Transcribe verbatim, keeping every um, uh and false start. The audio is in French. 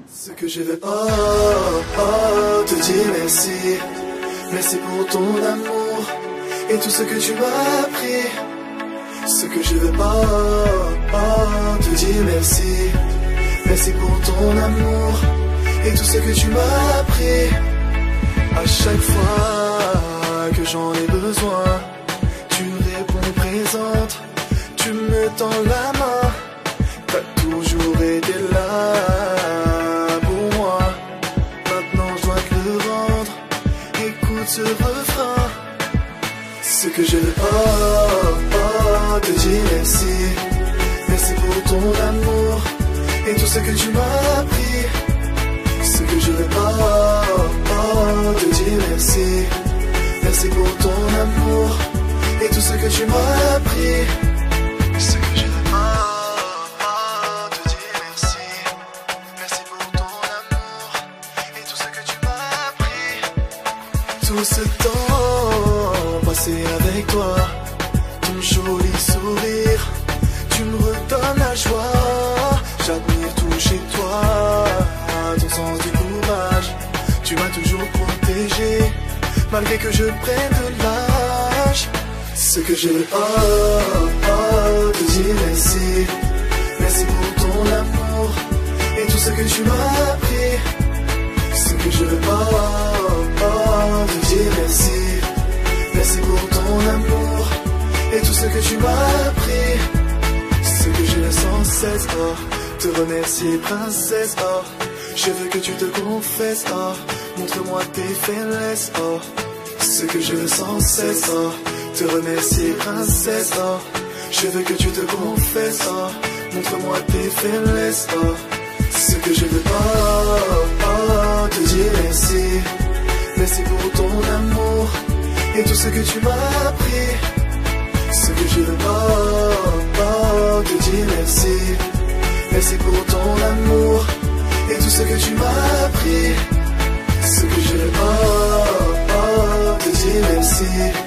Ce que je veux, oh, oh, te dire merci. Merci pour ton amour et tout ce que tu m'as appris. Ce que je veux, oh, oh, te dire merci. Merci pour ton amour et tout ce que tu m'as appris. À chaque fois que j'en ai besoin, tu réponds présente, tu me tends la main. T'as toujours été là pour moi. Maintenant je dois te le rendre. Écoute ce refrain. Ce que je veux, oh, oh, te dire merci. Merci pour ton amour et tout ce que tu m'as appris. Ce que je veux, oh, oh, te dire merci. Merci pour ton amour et tout ce que tu m'as appris. Ce que je veux, oh, oh, te dire merci. Merci pour ton amour et tout ce que tu m'as appris. Tout ce temps passé avec toi, ton joli sourire, tu me redonnes la joie. J'admire tout chez toi, ton sens du courage. Tu m'as toujours protégé, malgré que je prenne de l'âge. Ce que je veux, oh, oh, te dire merci. Merci pour ton amour et tout ce que tu m'as appris. Ce que je veux, oh, oh, te dire merci. Merci pour ton amour et tout ce que tu m'as appris. Ce que je veux sans cesse, oh, te remercier princesse, oh. Je veux que tu te confesses, oh. Montre-moi tes faiblesses, oh. Ce que je veux sans cesse, oh, te remercier princesse, oh. Je veux que tu te confesses, oh. Montre-moi tes faiblesses, oh. Ce que je veux, oh, oh, te dire merci. Merci pour ton amour et tout ce que tu m'as appris. Ce que je veux, oh, oh, te dire merci. Merci pour ton amour et tout ce que tu m'as appris. Ce que je veux, oh, oh, te dire merci.